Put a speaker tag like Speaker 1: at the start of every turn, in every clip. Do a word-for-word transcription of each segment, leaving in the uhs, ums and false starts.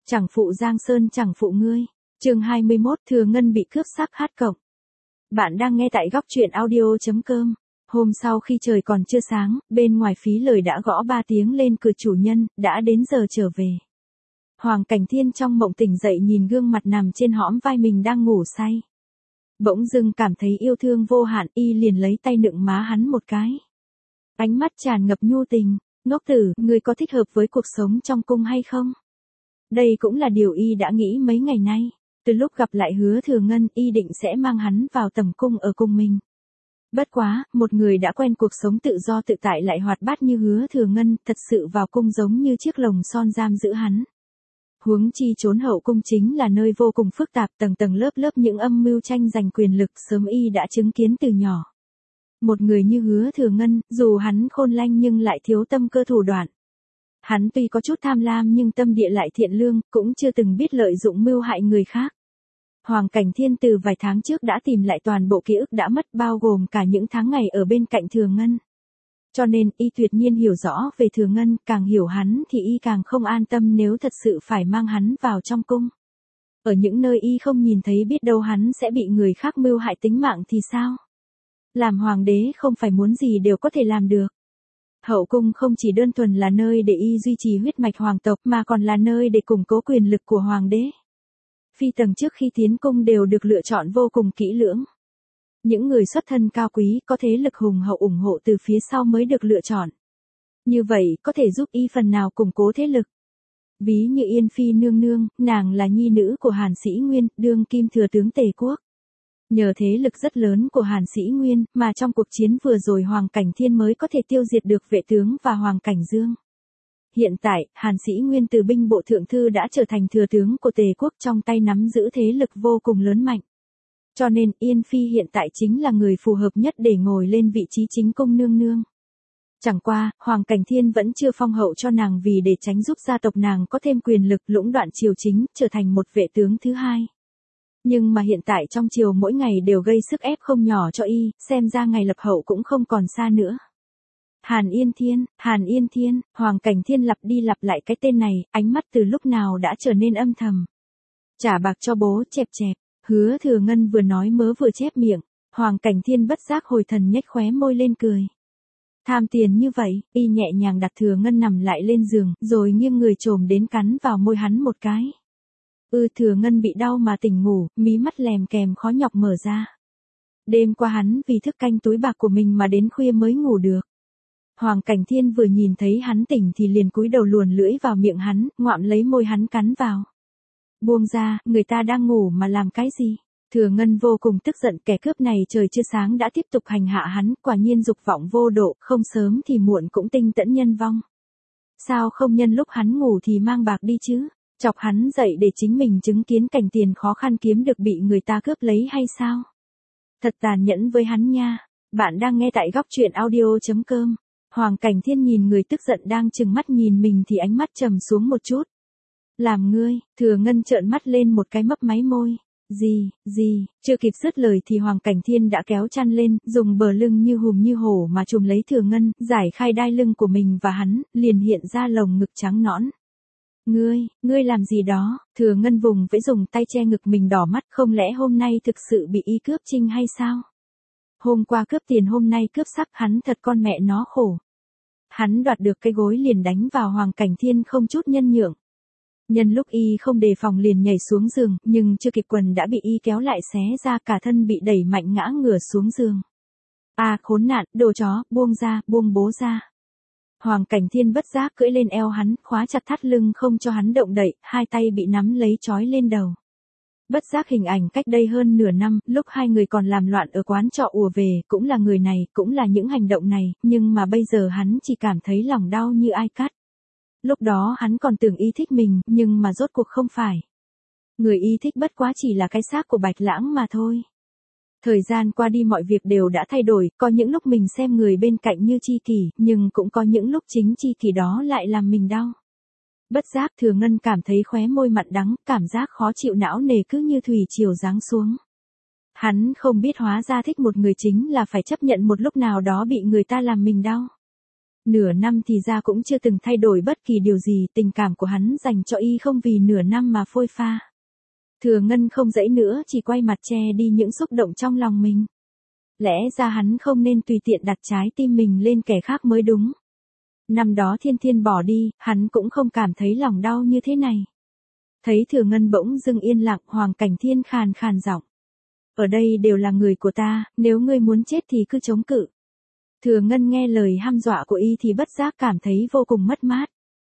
Speaker 1: Chẳng phụ Giang Sơn chẳng phụ ngươi. Chương hai mươi mốt, Thừa Ngân bị cướp xác hát cộng. Bạn đang nghe tại góc truyện audio chấm com. Hôm sau khi trời còn chưa sáng, bên ngoài phí lời đã gõ ba tiếng lên cửa chủ nhân, đã đến giờ trở về. Hoàng Cảnh Thiên trong mộng tỉnh dậy nhìn gương mặt nằm trên hõm vai mình đang ngủ say. Bỗng dưng cảm thấy yêu thương vô hạn, y liền lấy tay nựng má hắn một cái. Ánh mắt tràn ngập nhu tình, ngốc tử, ngươi có thích hợp với cuộc sống trong cung hay không? Đây cũng là điều y đã nghĩ mấy ngày nay. Từ lúc gặp lại Hứa Thừa Ngân, y định sẽ mang hắn vào tầm cung ở cùng mình. Bất quá, một người đã quen cuộc sống tự do tự tại lại hoạt bát như Hứa Thừa Ngân, thật sự vào cung giống như chiếc lồng son giam giữ hắn. Huống chi trốn hậu cung chính là nơi vô cùng phức tạp, tầng tầng lớp lớp những âm mưu tranh giành quyền lực sớm y đã chứng kiến từ nhỏ. Một người như Hứa Thừa Ngân, dù hắn khôn lanh nhưng lại thiếu tâm cơ thủ đoạn. Hắn tuy có chút tham lam nhưng tâm địa lại thiện lương, cũng chưa từng biết lợi dụng mưu hại người khác. Hoàng Cảnh Thiên từ vài tháng trước đã tìm lại toàn bộ ký ức đã mất, bao gồm cả những tháng ngày ở bên cạnh Thừa Ngân. Cho nên, y tuyệt nhiên hiểu rõ về Thừa Ngân, càng hiểu hắn thì y càng không an tâm nếu thật sự phải mang hắn vào trong cung. Ở những nơi y không nhìn thấy biết đâu hắn sẽ bị người khác mưu hại tính mạng thì sao? Làm hoàng đế không phải muốn gì đều có thể làm được. Hậu cung không chỉ đơn thuần là nơi để y duy trì huyết mạch hoàng tộc mà còn là nơi để củng cố quyền lực của hoàng đế. Phi tầng trước khi tiến cung đều được lựa chọn vô cùng kỹ lưỡng. Những người xuất thân cao quý có thế lực hùng hậu ủng hộ từ phía sau mới được lựa chọn. Như vậy có thể giúp y phần nào củng cố thế lực. Ví như Yên Phi nương nương, nàng là nhi nữ của Hàn Sĩ Nguyên, đương kim thừa tướng Tề quốc. Nhờ thế lực rất lớn của Hàn Sĩ Nguyên mà trong cuộc chiến vừa rồi Hoàng Cảnh Thiên mới có thể tiêu diệt được vệ tướng và Hoàng Cảnh Dương. Hiện tại, Hàn Sĩ Nguyên từ binh bộ thượng thư đã trở thành thừa tướng của Tề quốc, trong tay nắm giữ thế lực vô cùng lớn mạnh. Cho nên Yên Phi hiện tại chính là người phù hợp nhất để ngồi lên vị trí chính cung nương nương. Chẳng qua, Hoàng Cảnh Thiên vẫn chưa phong hậu cho nàng vì để tránh giúp gia tộc nàng có thêm quyền lực lũng đoạn triều chính, trở thành một vệ tướng thứ hai. Nhưng mà hiện tại trong triều mỗi ngày đều gây sức ép không nhỏ cho y, xem ra ngày lập hậu cũng không còn xa nữa. Hàn Yên Thiên, Hàn Yên Thiên, Hoàng Cảnh Thiên lặp đi lặp lại cái tên này, ánh mắt từ lúc nào đã trở nên âm thầm. Trả bạc cho bố, chẹp chẹp. Hứa Thừa Ngân vừa nói mớ vừa chép miệng, Hoàng Cảnh Thiên bất giác hồi thần nhếch khóe môi lên cười. Tham tiền như vậy, y nhẹ nhàng đặt Thừa Ngân nằm lại lên giường, rồi nghiêng người trồm đến cắn vào môi hắn một cái. Ư ừ, Thừa Ngân bị đau mà tỉnh ngủ, mí mắt lèm kèm khó nhọc mở ra. Đêm qua hắn vì thức canh túi bạc của mình mà đến khuya mới ngủ được. Hoàng Cảnh Thiên vừa nhìn thấy hắn tỉnh thì liền cúi đầu luồn lưỡi vào miệng hắn, ngoạm lấy môi hắn cắn vào. Buông ra, người ta đang ngủ mà làm cái gì? Thừa Ngân vô cùng tức giận, kẻ cướp này trời chưa sáng đã tiếp tục hành hạ hắn, quả nhiên dục vọng vô độ, không sớm thì muộn cũng tinh tẫn nhân vong. Sao không nhân lúc hắn ngủ thì mang bạc đi chứ? Chọc hắn dậy để chính mình chứng kiến cảnh tiền khó khăn kiếm được bị người ta cướp lấy hay sao? Thật tàn nhẫn với hắn nha. Bạn đang nghe tại góc truyện audio chấm com. Hoàng Cảnh Thiên nhìn người tức giận đang trừng mắt nhìn mình thì ánh mắt trầm xuống một chút. Làm ngươi, Thừa Ngân trợn mắt lên một cái mấp máy môi. Gì, gì, chưa kịp dứt lời thì Hoàng Cảnh Thiên đã kéo chăn lên, dùng bờ lưng như hùm như hổ mà trùm lấy Thừa Ngân, giải khai đai lưng của mình và hắn, liền hiện ra lồng ngực trắng nõn. Ngươi, ngươi làm gì đó? Thừa Ngân vùng vẫy dùng tay che ngực mình đỏ mắt, không lẽ hôm nay thực sự bị y cướp trinh hay sao? Hôm qua cướp tiền hôm nay cướp sắc, hắn thật con mẹ nó khổ. Hắn đoạt được cái gối liền đánh vào Hoàng Cảnh Thiên không chút nhân nhượng. Nhân lúc y không đề phòng liền nhảy xuống giường, nhưng chưa kịp quần đã bị y kéo lại xé ra, cả thân bị đẩy mạnh ngã ngửa xuống giường. À khốn nạn, đồ chó, buông ra, buông bố ra. Hoàng Cảnh Thiên bất giác cưỡi lên eo hắn, khóa chặt thắt lưng không cho hắn động đậy, hai tay bị nắm lấy trói lên đầu. Bất giác hình ảnh cách đây hơn nửa năm, lúc hai người còn làm loạn ở quán trọ ùa về, cũng là người này, cũng là những hành động này, nhưng mà bây giờ hắn chỉ cảm thấy lòng đau như ai cắt. Lúc đó hắn còn tưởng y thích mình, nhưng mà rốt cuộc không phải. Người y thích bất quá chỉ là cái xác của Bạch Lãng mà thôi. Thời gian qua đi mọi việc đều đã thay đổi, có những lúc mình xem người bên cạnh như tri kỷ, nhưng cũng có những lúc chính tri kỷ đó lại làm mình đau. Bất giác Thừa Ngân cảm thấy khóe môi mặn đắng, cảm giác khó chịu não nề cứ như thủy triều giáng xuống. Hắn không biết hóa ra thích một người chính là phải chấp nhận một lúc nào đó bị người ta làm mình đau. Nửa năm thì ra cũng chưa từng thay đổi bất kỳ điều gì, tình cảm của hắn dành cho y không vì nửa năm mà phôi pha. Thừa Ngân không dãy nữa, chỉ quay mặt che đi những xúc động trong lòng mình. Lẽ ra hắn không nên tùy tiện đặt trái tim mình lên kẻ khác mới đúng. Năm đó Thiên Thiên bỏ đi, hắn cũng không cảm thấy lòng đau như thế này. Thấy Thừa Ngân bỗng dưng yên lặng, Hoàng Cảnh Thiên khàn khàn giọng. Ở đây đều là người của ta, nếu ngươi muốn chết thì cứ chống cự. Thừa Ngân nghe lời hăm dọa của y thì bất giác cảm thấy vô cùng mất mát.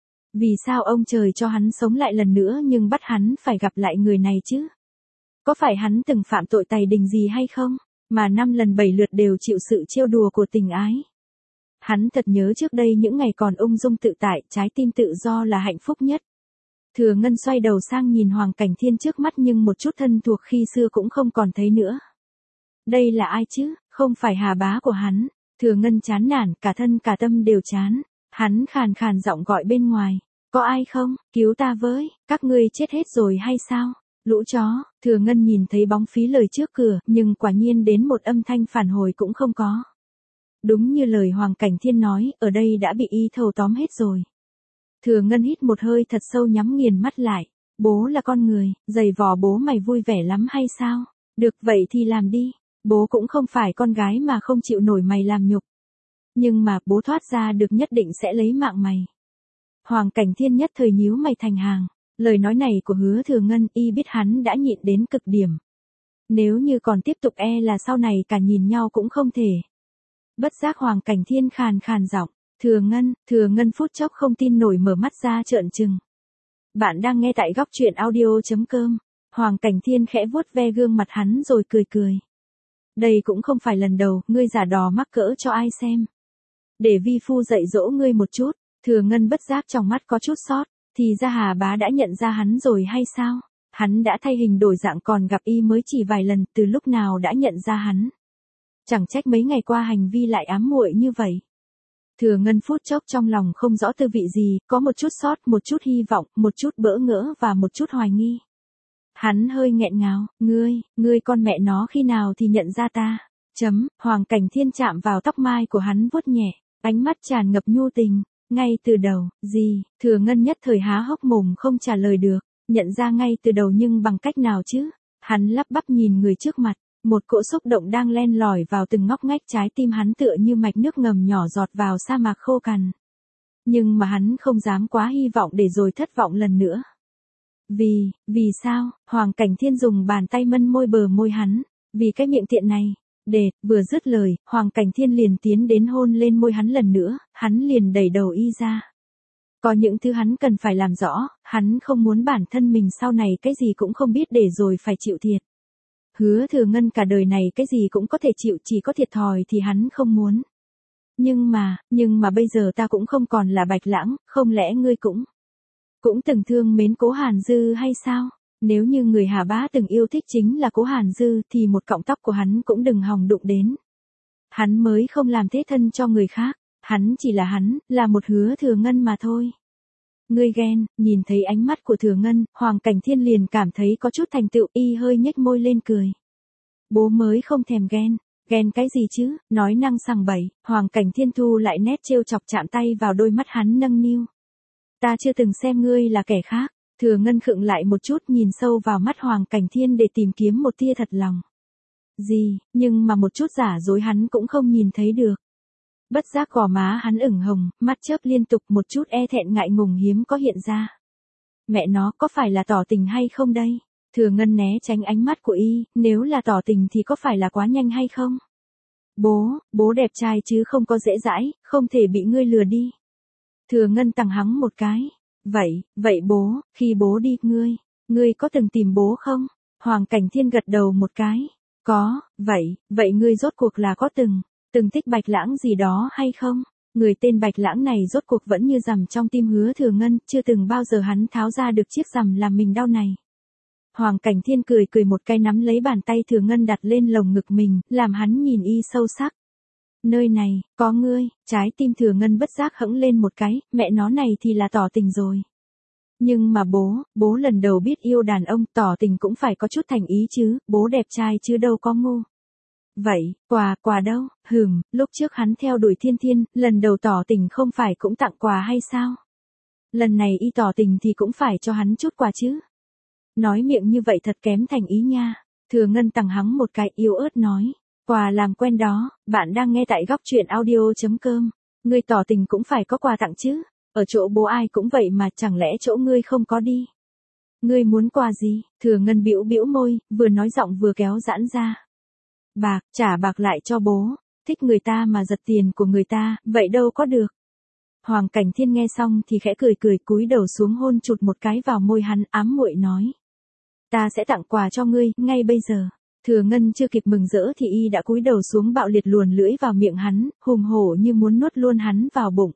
Speaker 1: Vì sao ông trời cho hắn sống lại lần nữa nhưng bắt hắn phải gặp lại người này chứ? Có phải hắn từng phạm tội tày đình gì hay không? Mà năm lần bảy lượt đều chịu sự trêu đùa của tình ái. Hắn thật nhớ trước đây những ngày còn ung dung tự tại, trái tim tự do là hạnh phúc nhất. Thừa Ngân xoay đầu sang nhìn Hoàng Cảnh Thiên trước mắt nhưng một chút thân thuộc khi xưa cũng không còn thấy nữa. Đây là ai chứ, không phải Hà bá của hắn. Thừa Ngân chán nản, cả thân cả tâm đều chán. Hắn khàn khàn giọng gọi bên ngoài. Có ai không, cứu ta với, các ngươi chết hết rồi hay sao? Lũ chó. Thừa Ngân nhìn thấy bóng phí lời trước cửa, nhưng quả nhiên đến một âm thanh phản hồi cũng không có. Đúng như lời Hoàng Cảnh Thiên nói, ở đây đã bị y thâu tóm hết rồi. Thừa Ngân hít một hơi thật sâu, nhắm nghiền mắt lại. Bố là con người, giày vò bố mày vui vẻ lắm hay sao? Được vậy thì làm đi. Bố cũng không phải con gái mà không chịu nổi mày làm nhục. Nhưng mà bố thoát ra được nhất định sẽ lấy mạng mày. Hoàng Cảnh Thiên nhất thời nhíu mày thành hàng. Lời nói này của Hứa Thừa Ngân, y biết hắn đã nhịn đến cực điểm. Nếu như còn tiếp tục e là sau này cả nhìn nhau cũng không thể. Bất giác Hoàng Cảnh Thiên khàn khàn giọng. Thừa Ngân, Thừa Ngân phút chốc không tin nổi mở mắt ra trợn trừng. Bạn đang nghe tại góc truyện audio.com. Hoàng Cảnh Thiên khẽ vuốt ve gương mặt hắn rồi cười cười. Đây cũng không phải lần đầu, ngươi giả đò mắc cỡ cho ai xem. Để vi phu dạy dỗ ngươi một chút. Thừa Ngân bất giác trong mắt có chút sót. Thì ra Hà bá đã nhận ra hắn rồi hay sao? Hắn đã thay hình đổi dạng, còn gặp y mới chỉ vài lần, từ lúc nào đã nhận ra hắn. Chẳng trách mấy ngày qua hành vi lại ám muội như vậy. Thừa Ngân phút chốc trong lòng không rõ tư vị gì, có một chút sót, một chút hy vọng, một chút bỡ ngỡ và một chút hoài nghi. Hắn hơi nghẹn ngào, ngươi, ngươi con mẹ nó khi nào thì nhận ra ta? Chấm, Hoàng Cảnh Thiên chạm vào tóc mai của hắn vuốt nhẹ, ánh mắt tràn ngập nhu tình. Ngay từ đầu, gì? Thừa Ngân nhất thời há hốc mồm không trả lời được. Nhận ra ngay từ đầu nhưng bằng cách nào chứ? Hắn lắp bắp nhìn người trước mặt. Một cỗ xúc động đang len lỏi vào từng ngóc ngách trái tim hắn, tựa như mạch nước ngầm nhỏ giọt vào sa mạc khô cằn. Nhưng mà hắn không dám quá hy vọng để rồi thất vọng lần nữa. Vì, vì sao? Hoàng Cảnh Thiên dùng bàn tay mân môi bờ môi hắn. Vì cái miệng tiện này. Để, vừa dứt lời, Hoàng Cảnh Thiên liền tiến đến hôn lên môi hắn lần nữa, hắn liền đẩy đầu y ra. Có những thứ hắn cần phải làm rõ, hắn không muốn bản thân mình sau này cái gì cũng không biết để rồi phải chịu thiệt. Hứa Thừa Ngân cả đời này cái gì cũng có thể chịu, chỉ có thiệt thòi thì hắn không muốn. Nhưng mà, nhưng mà bây giờ ta cũng không còn là Bạch Lãng, không lẽ ngươi cũng, cũng từng thương mến Cố Hàn Dư hay sao? Nếu như người Hà bá từng yêu thích chính là Cố Hàn Dư thì một cọng tóc của hắn cũng đừng hòng đụng đến. Hắn mới không làm thế thân cho người khác, hắn chỉ là hắn, là một Hứa Thừa Ngân mà thôi. Ngươi ghen, nhìn thấy ánh mắt của Thừa Ngân, Hoàng Cảnh Thiên liền cảm thấy có chút thành tựu, y hơi nhếch môi lên cười. Bố mới không thèm ghen, ghen cái gì chứ, nói năng sằng bậy. Hoàng Cảnh Thiên thu lại nét trêu chọc, chạm tay vào đôi mắt hắn nâng niu. Ta chưa từng xem ngươi là kẻ khác. Thừa Ngân khựng lại một chút, nhìn sâu vào mắt Hoàng Cảnh Thiên để tìm kiếm một tia thật lòng. Gì, nhưng mà một chút giả dối hắn cũng không nhìn thấy được. Bất giác gò má hắn ửng hồng, mắt chớp liên tục, một chút e thẹn ngại ngùng hiếm có hiện ra. Mẹ nó, có phải là tỏ tình hay không đây? Thừa Ngân né tránh ánh mắt của y, nếu là tỏ tình thì có phải là quá nhanh hay không? Bố, bố đẹp trai chứ không có dễ dãi, không thể bị ngươi lừa đi. Thừa Ngân tằng hắng một cái. Vậy, vậy bố, khi bố đi, ngươi, ngươi có từng tìm bố không? Hoàng Cảnh Thiên gật đầu một cái. Có, vậy, vậy ngươi rốt cuộc là có từng, từng thích Bạch Lãng gì đó hay không? Người tên Bạch Lãng này rốt cuộc vẫn như rằm trong tim Hứa Thừa Ngân, chưa từng bao giờ hắn tháo ra được chiếc rằm làm mình đau này. Hoàng Cảnh Thiên cười cười một cái, nắm lấy bàn tay Thừa Ngân đặt lên lồng ngực mình, làm hắn nhìn y sâu sắc. Nơi này, có ngươi, trái tim Thừa Ngân bất giác hững lên một cái, mẹ nó này thì là tỏ tình rồi. Nhưng mà bố, bố lần đầu biết yêu đàn ông, tỏ tình cũng phải có chút thành ý chứ, bố đẹp trai chứ đâu có ngu. Vậy, quà, quà đâu? Hừm, lúc trước hắn theo đuổi Thiên Thiên, lần đầu tỏ tình không phải cũng tặng quà hay sao? Lần này y tỏ tình thì cũng phải cho hắn chút quà chứ. Nói miệng như vậy thật kém thành ý nha. Thừa Ngân tằng hắng một cái yếu ớt nói. Quà làm quen đó, bạn đang nghe tại góc truyện audio.com. Ngươi tỏ tình cũng phải có quà tặng chứ. Ở chỗ bố ai cũng vậy mà chẳng lẽ chỗ ngươi không có đi. Ngươi muốn quà gì? Thừa Ngân bĩu bĩu môi, vừa nói giọng vừa kéo giãn ra. Bạc, trả bạc lại cho bố. Thích người ta mà giật tiền của người ta, vậy đâu có được. Hoàng Cảnh Thiên nghe xong thì khẽ cười cười cúi đầu xuống hôn chụt một cái vào môi hắn, ám muội nói. Ta sẽ tặng quà cho ngươi, ngay bây giờ. Thừa Ngân chưa kịp mừng rỡ thì y đã cúi đầu xuống bạo liệt luồn lưỡi vào miệng hắn, hùng hổ như muốn nuốt luôn hắn vào bụng.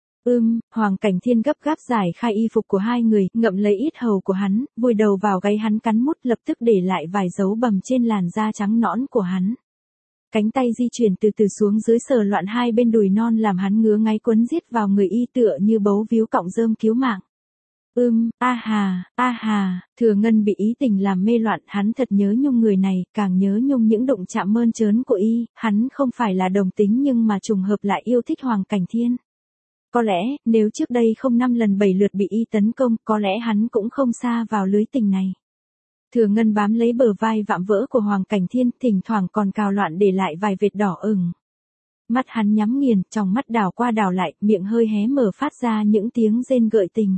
Speaker 1: Ưm, Hoàng Cảnh Thiên gấp gáp giải khai y phục của hai người, ngậm lấy ít hầu của hắn, vùi đầu vào gáy hắn cắn mút lập tức để lại vài dấu bầm trên làn da trắng nõn của hắn. Cánh tay di chuyển từ từ xuống dưới sờ loạn hai bên đùi non làm hắn ngứa ngáy quấn giết vào người y tựa như bấu víu cọng rơm cứu mạng. Ưm, a hà, a hà, Thừa Ngân bị ý tình làm mê loạn, hắn thật nhớ nhung người này, càng nhớ nhung những đụng chạm mơn trớn của y, hắn không phải là đồng tính nhưng mà trùng hợp lại yêu thích Hoàng Cảnh Thiên. Có lẽ, nếu trước đây không năm lần bảy lượt bị y tấn công, có lẽ hắn cũng không sa vào lưới tình này. Thừa Ngân bám lấy bờ vai vạm vỡ của Hoàng Cảnh Thiên, thỉnh thoảng còn cào loạn để lại vài vệt đỏ ửng. Mắt hắn nhắm nghiền, trong mắt đảo qua đảo lại, miệng hơi hé mở phát ra những tiếng rên gợi tình.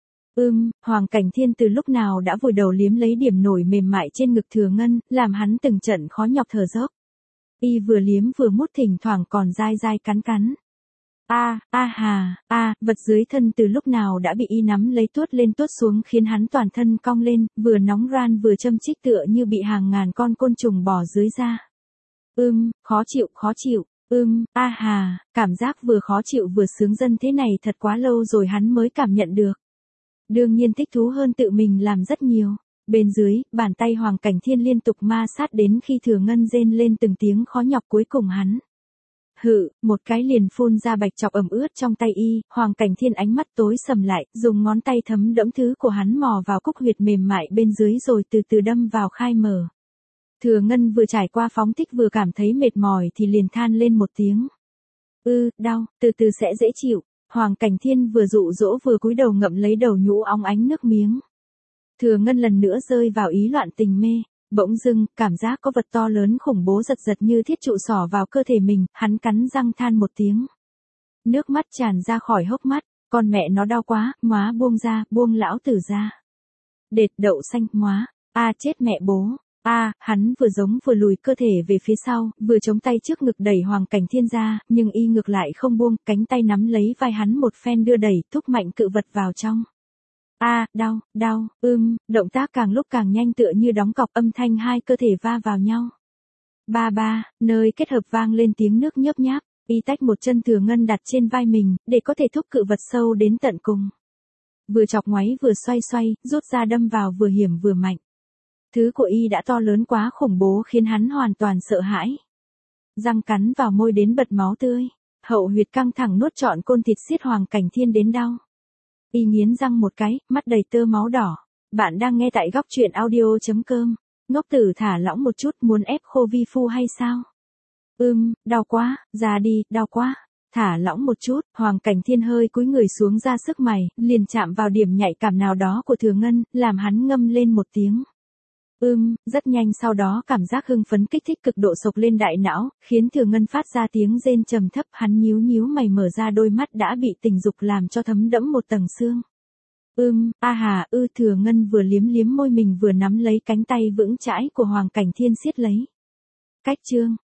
Speaker 1: Ưm, Hoàng Cảnh Thiên từ lúc nào đã vùi đầu liếm lấy điểm nổi mềm mại trên ngực Thừa Ngân, làm hắn từng trận khó nhọc thở dốc. Y vừa liếm vừa mút thỉnh thoảng còn dai dai cắn cắn. A, a hà, a, vật dưới thân từ lúc nào đã bị y nắm lấy tuốt lên tuốt xuống khiến hắn toàn thân cong lên, vừa nóng ran vừa châm chích tựa như bị hàng ngàn con côn trùng bò dưới da. Ưm, khó chịu, khó chịu, ưm, a hà, cảm giác vừa khó chịu vừa sướng dân thế này thật quá lâu rồi hắn mới cảm nhận được. Đương nhiên thích thú hơn tự mình làm rất nhiều. Bên dưới, bàn tay Hoàng Cảnh Thiên liên tục ma sát đến khi Thừa Ngân rên lên từng tiếng khó nhọc cuối cùng hắn. Hự, một cái liền phun ra bạch chọc ẩm ướt trong tay y, Hoàng Cảnh Thiên ánh mắt tối sầm lại, dùng ngón tay thấm đẫm thứ của hắn mò vào cúc huyệt mềm mại bên dưới rồi từ từ đâm vào khai mở. Thừa Ngân vừa trải qua phóng thích vừa cảm thấy mệt mỏi thì liền than lên một tiếng. Ư, đau, từ từ sẽ dễ chịu. Hoàng Cảnh Thiên vừa dụ dỗ vừa cúi đầu ngậm lấy đầu nhũ óng ánh nước miếng. Thừa Ngân lần nữa rơi vào ý loạn tình mê. Bỗng dưng, cảm giác có vật to lớn khủng bố giật giật như thiết trụ xỏ vào cơ thể mình, hắn cắn răng than một tiếng. Nước mắt tràn ra khỏi hốc mắt, con mẹ nó đau quá, móa buông ra, buông lão tử ra. Đệt đậu xanh, móa, a chết mẹ bố, a hắn vừa giống vừa lùi cơ thể về phía sau, vừa chống tay trước ngực đẩy Hoàng Cảnh Thiên ra, nhưng y ngược lại không buông, cánh tay nắm lấy vai hắn một phen đưa đẩy, thúc mạnh cự vật vào trong. A, à, đau, đau, ưm, động tác càng lúc càng nhanh tựa như đóng cọc âm thanh hai cơ thể va vào nhau. Ba ba, nơi kết hợp vang lên tiếng nước nhớp nháp, y tách một chân Thừa Ngân đặt trên vai mình, để có thể thúc cự vật sâu đến tận cùng. Vừa chọc ngoáy vừa xoay xoay, rút ra đâm vào vừa hiểm vừa mạnh. Thứ của y đã to lớn quá khủng bố khiến hắn hoàn toàn sợ hãi. Răng cắn vào môi đến bật máu tươi, hậu huyệt căng thẳng nuốt trọn côn thịt xiết Hoàng Cảnh Thiên đến đau. Y nghiến răng một cái, mắt đầy tơ máu đỏ. Bạn đang nghe tại góc truyện audio.com. Ngốc tử thả lỏng một chút muốn ép khô vi phu hay sao? Ưm, đau quá, ra đi, đau quá. Thả lỏng một chút, Hoàng Cảnh Thiên hơi cúi người xuống ra sức mày, liền chạm vào điểm nhạy cảm nào đó của Thừa Ngân, làm hắn ngâm lên một tiếng. Ưm, rất nhanh sau đó cảm giác hưng phấn kích thích cực độ sộc lên đại não, khiến Thừa Ngân phát ra tiếng rên trầm thấp, hắn nhíu nhíu mày mở ra đôi mắt đã bị tình dục làm cho thấm đẫm một tầng xương. Ưm, a hà, ư Thừa Ngân vừa liếm liếm môi mình vừa nắm lấy cánh tay vững chãi của Hoàng Cảnh Thiên siết lấy. Cách chương